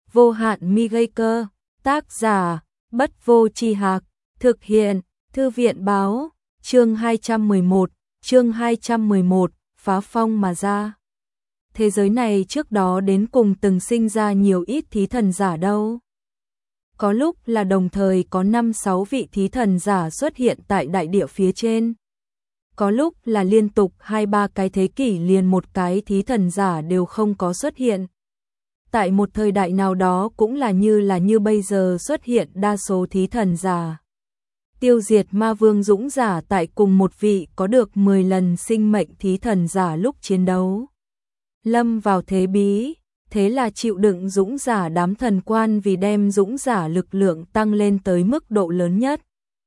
vô hạn mi gây cơ, tác giả, Bất Vô Tri Hạc, thực hiện, Thư viện báo, chương 211, phá phong mà ra. Thế giới này trước đó đến cùng từng sinh ra nhiều ít thí thần giả đâu. Có lúc là đồng thời có 5-6 vị thí thần giả xuất hiện tại đại địa phía trên. Có lúc là liên tục 2-3 cái thế kỷ liền một cái thí thần giả đều không có xuất hiện. Tại một thời đại nào đó cũng là như bây giờ xuất hiện đa số thí thần giả. Tiêu diệt ma vương dũng giả tại cùng một vị có được 10 lần sinh mệnh thí thần giả lúc chiến đấu. Lâm vào thế bí, thế là chịu đựng dũng giả đám thần quan vì đem dũng giả lực lượng tăng lên tới mức độ lớn nhất.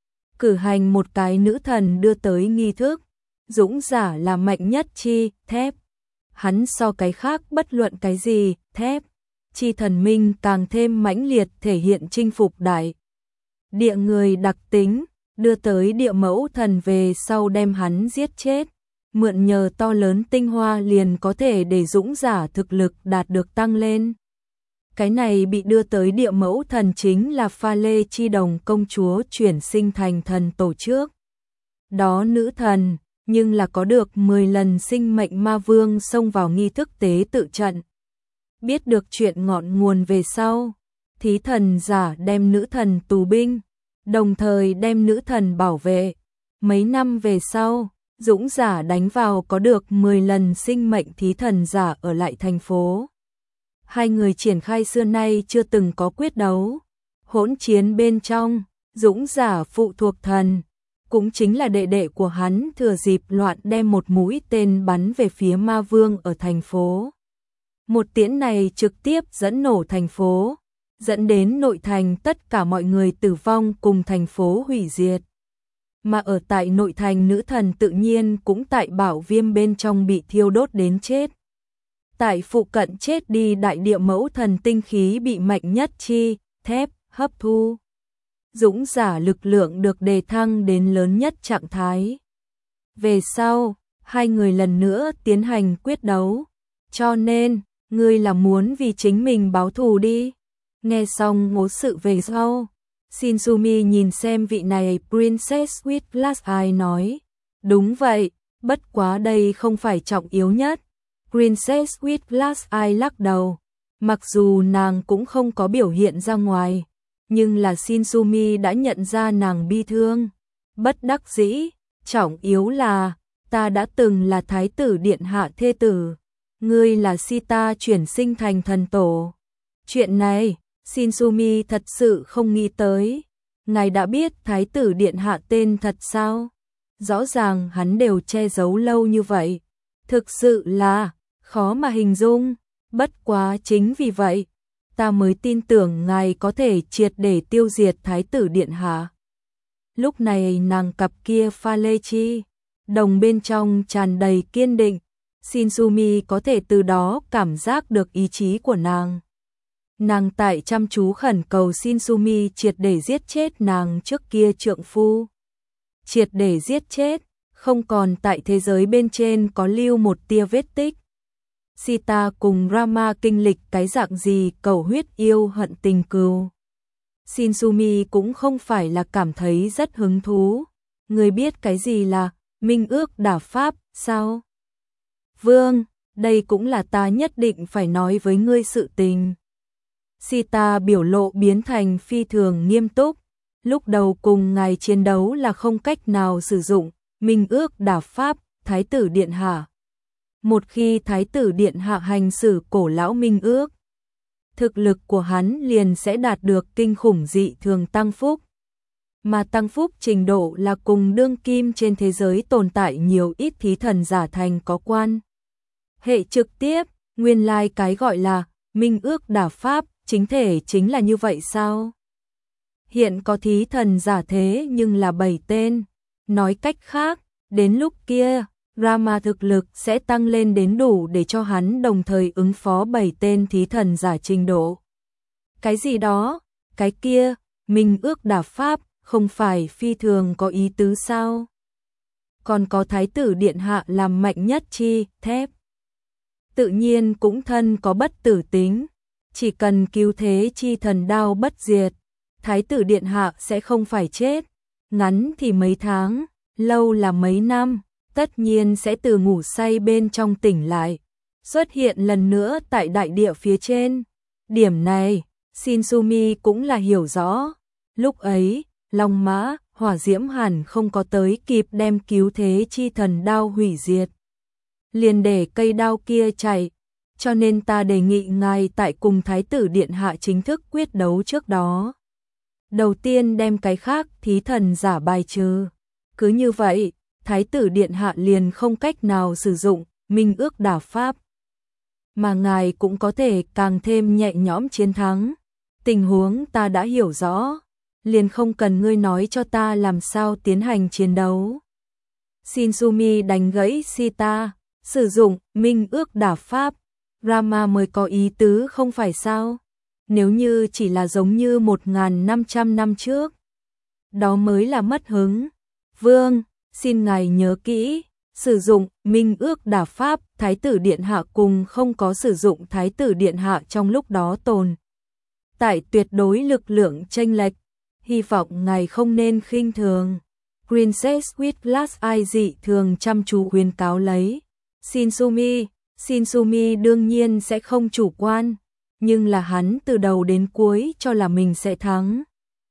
Cử hành một cái nữ thần đưa tới nghi thức, dũng giả là mạnh nhất chi, thép. Hắn so cái khác bất luận cái gì, thép. Chi thần minh càng thêm mãnh liệt thể hiện chinh phục đại địa người đặc tính, đưa tới địa mẫu thần về sau đem hắn giết chết. Mượn nhờ to lớn tinh hoa liền có thể để dũng giả thực lực đạt được tăng lên. Cái này bị đưa tới địa mẫu thần chính là Pha Lê Chi Đồng công chúa chuyển sinh thành thần tổ trước. Đó nữ thần, nhưng là có được 10 lần sinh mệnh ma vương xông vào nghi thức tế tự trận. Biết được chuyện ngọn nguồn về sau, thí thần giả đem nữ thần tù binh, đồng thời đem nữ thần bảo vệ. Mấy năm về sau, dũng giả đánh vào có được 10 lần sinh mệnh thí thần giả ở lại thành phố. Hai người triển khai xưa nay chưa từng có quyết đấu. Hỗn chiến bên trong, dũng giả phụ thuộc thần, cũng chính là đệ đệ của hắn thừa dịp loạn đem một mũi tên bắn về phía ma vương ở thành phố. Một tiễn này trực tiếp dẫn nổ thành phố, dẫn đến nội thành tất cả mọi người tử vong cùng thành phố hủy diệt. Mà ở tại nội thành nữ thần tự nhiên cũng tại bảo viêm bên trong bị thiêu đốt đến chết. Tại phụ cận chết đi đại địa mẫu thần tinh khí bị mạnh nhất chi, thép, hấp thu. Dũng giả lực lượng được đề thăng đến lớn nhất trạng thái. Về sau, hai người lần nữa tiến hành quyết đấu. Cho nên, ngươi là muốn vì chính mình báo thù đi. Nghe xong ngố sự về sau, Shinsumi nhìn xem vị này Princess with Glass Eye nói. Đúng vậy, bất quá đây không phải trọng yếu nhất. Princess with Glass Eye lắc đầu. Mặc dù nàng cũng không có biểu hiện ra ngoài, nhưng là Shinsumi đã nhận ra nàng bi thương. Bất đắc dĩ, trọng yếu là, ta đã từng là thái tử điện hạ thê tử. Ngươi là Sita chuyển sinh thành thần tổ. Chuyện này, Shinsumi thật sự không nghĩ tới. Ngài đã biết thái tử điện hạ tên thật sao? Rõ ràng hắn đều che giấu lâu như vậy. Thực sự là khó mà hình dung. Bất quá chính vì vậy, ta mới tin tưởng ngài có thể triệt để tiêu diệt thái tử điện hạ. Lúc này nàng cặp kia Pha Lê Chi Đồng bên trong tràn đầy kiên định. Shinsumi có thể từ đó cảm giác được ý chí của nàng. Nàng tại chăm chú khẩn cầu Shinsumi triệt để giết chết nàng trước kia trượng phu. Triệt để giết chết, không còn tại thế giới bên trên có lưu một tia vết tích. Sita cùng Rama kinh lịch cái dạng gì cầu huyết yêu hận tình cừu. Shinsumi cũng không phải là cảm thấy rất hứng thú. Người biết cái gì là minh ước đả pháp, sao? Vương, đây cũng là ta nhất định phải nói với ngươi sự tình. Sita biểu lộ biến thành phi thường nghiêm túc. Lúc đầu cùng ngài chiến đấu là không cách nào sử dụng minh ước đả pháp, thái tử điện hạ. Một khi thái tử điện hạ hành xử cổ lão minh ước, thực lực của hắn liền sẽ đạt được kinh khủng dị thường tăng phúc. Mà tăng phúc trình độ là cùng đương kim trên thế giới tồn tại nhiều ít thí thần giả thành có quan hệ trực tiếp. Nguyên lai cái gọi là minh ước đả pháp chính thể chính là như vậy sao? Hiện có thí thần giả thế nhưng là 7 tên. Nói cách khác, đến lúc kia, Rama thực lực sẽ tăng lên đến đủ để cho hắn đồng thời ứng phó 7 tên thí thần giả trình độ. Cái gì đó, cái kia, minh ước đả pháp, không phải phi thường có ý tứ sao? Còn có thái tử điện hạ làm mạnh nhất chi, thép. Tự nhiên cũng thân có bất tử tính. chỉ cần cứu thế chi thần đao bất diệt, thái tử điện hạ sẽ không phải chết, ngắn thì mấy tháng, lâu là mấy năm, tất nhiên sẽ từ ngủ say bên trong tỉnh lại, xuất hiện lần nữa tại đại địa phía trên. Điểm này, Shinsumi cũng là hiểu rõ. Lúc ấy, Long Mã, hỏa diễm hẳn không có tới kịp đem cứu thế chi thần đao hủy diệt. Liền để cây đao kia chạy, cho nên ta đề nghị ngài tại cùng thái tử điện hạ chính thức quyết đấu trước đó. Đầu tiên đem cái khác thí thần giả bài trừ. Cứ như vậy, thái tử điện hạ liền không cách nào sử dụng minh ước đả pháp. Mà ngài cũng có thể càng thêm nhẹ nhõm chiến thắng. Tình huống ta đã hiểu rõ, liền không cần ngươi nói cho ta làm sao tiến hành chiến đấu. Shinsumi đánh gãy Sita, sử dụng minh ước đả pháp, Rama mới có ý tứ không phải sao? Nếu như chỉ là giống như 1.500 năm trước, đó mới là mất hứng. Vương, xin ngài nhớ kỹ, sử dụng minh ước đả pháp, thái tử điện hạ cùng không có sử dụng thái tử điện hạ trong lúc đó tồn tại tuyệt đối lực lượng chênh lệch, hy vọng ngài không nên khinh thường. Princess with Glass Eye dị thường chăm chú khuyên cáo lấy. Shinsumi đương nhiên sẽ không chủ quan, nhưng là hắn từ đầu đến cuối cho là mình sẽ thắng.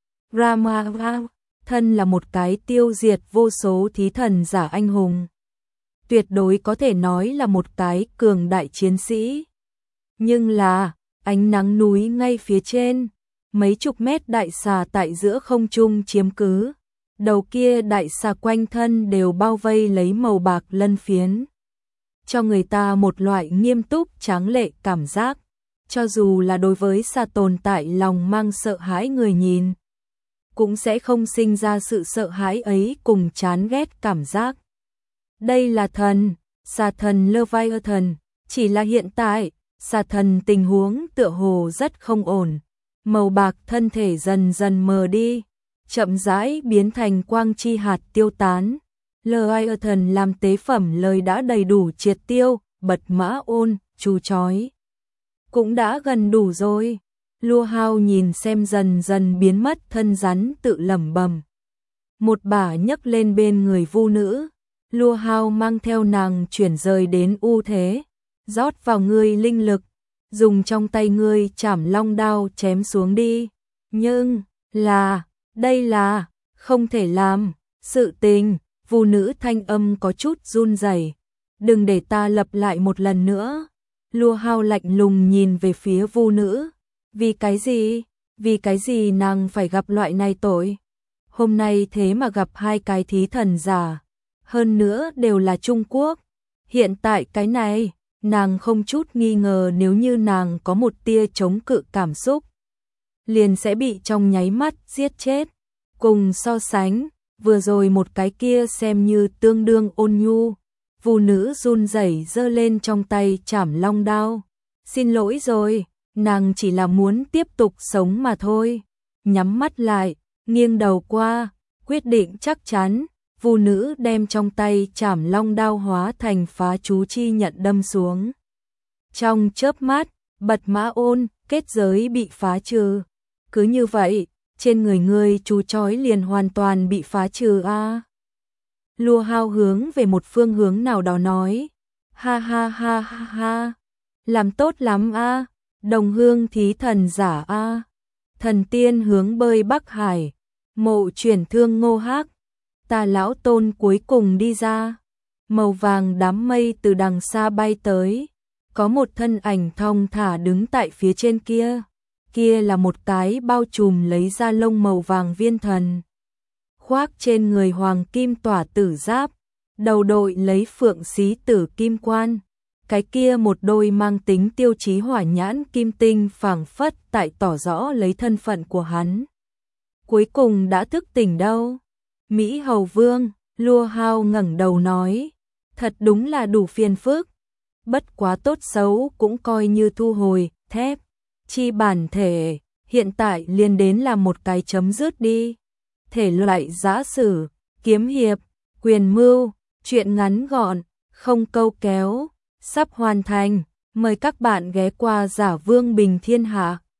Rama thân là một cái tiêu diệt vô số thí thần giả anh hùng, tuyệt đối có thể nói là một cái cường đại chiến sĩ. Nhưng là, ánh nắng núi ngay phía trên, mấy chục mét đại xà tại giữa không trung chiếm cứ, đầu kia đại xà quanh thân đều bao vây lấy màu bạc lân phiến, cho người ta một loại nghiêm túc tráng lệ cảm giác, cho dù là đối với xà tồn tại lòng mang sợ hãi người nhìn, cũng sẽ không sinh ra sự sợ hãi ấy cùng chán ghét cảm giác. Đây là thần, xà thần Leviathan, chỉ là hiện tại, xà thần tình huống tựa hồ rất không ổn, màu bạc thân thể dần dần mờ đi, chậm rãi biến thành quang chi hạt tiêu tán. Leviathan làm tế phẩm lời đã đầy đủ triệt tiêu, bật mã ôn, chú chói. Cũng đã gần đủ rồi. Lua Hao nhìn xem dần dần biến mất thân rắn tự lẩm bẩm. Một bả nhấc lên bên người vu nữ. Lua Hao mang theo nàng chuyển rời đến u thế. Rót vào ngươi linh lực. Dùng trong tay ngươi chảm long đao chém xuống đi. Nhưng, đây là, không thể làm, sự tình. Vu nữ thanh âm có chút run rẩy. Đừng để ta lặp lại một lần nữa. Lua Hao lạnh lùng nhìn về phía vu nữ. Vì cái gì nàng phải gặp loại này tội? Hôm nay thế mà gặp hai cái thí thần giả, hơn nữa đều là Trung Quốc. Hiện tại cái này, nàng không chút nghi ngờ nếu như nàng có một tia chống cự cảm xúc, liền sẽ bị trong nháy mắt giết chết. Cùng so sánh, vừa rồi một cái kia xem như tương đương ôn nhu. Vu nữ run rẩy giơ lên trong tay chảm long đao. Xin lỗi rồi, nàng chỉ là muốn tiếp tục sống mà thôi. Nhắm mắt lại, nghiêng đầu qua, quyết định chắc chắn. Vu nữ đem trong tay chảm long đao hóa thành phá chú chi nhận đâm xuống. Trong chớp mắt, bật mã ôn, kết giới bị phá trừ. Cứ như vậy, trên người ngươi chú chói liền hoàn toàn bị phá trừ a. Lua Hao hướng về một phương hướng nào đó nói. Ha ha ha ha ha. Làm tốt lắm a. Đồng hương thí thần giả a. Thần tiên hướng bơi Bắc Hải. Mộ chuyển thương Ngô Hác. Ta lão tôn cuối cùng đi ra. Màu vàng đám mây từ đằng xa bay tới. Có một thân ảnh thong thả đứng tại phía trên kia. Kia là một cái bao trùm lấy da lông màu vàng viên thần. Khoác trên người hoàng kim tỏa tử giáp, đầu đội lấy phượng xí tử kim quan. Cái kia một đôi mang tính tiêu chí hỏa nhãn kim tinh phảng phất tại tỏ rõ lấy thân phận của hắn. Cuối cùng đã thức tỉnh đâu? Mỹ Hầu Vương, Lua Hao ngẩng đầu nói, thật đúng là đủ phiền phức. Bất quá tốt xấu cũng coi như thu hồi, thép, chi bản thể, hiện tại liền đến là một cái chấm dứt đi. Thể loại giã sử, kiếm hiệp, quyền mưu, truyện ngắn gọn, không câu kéo, sắp hoàn thành. Mời các bạn ghé qua Giả Vương Bình Thiên Hạ.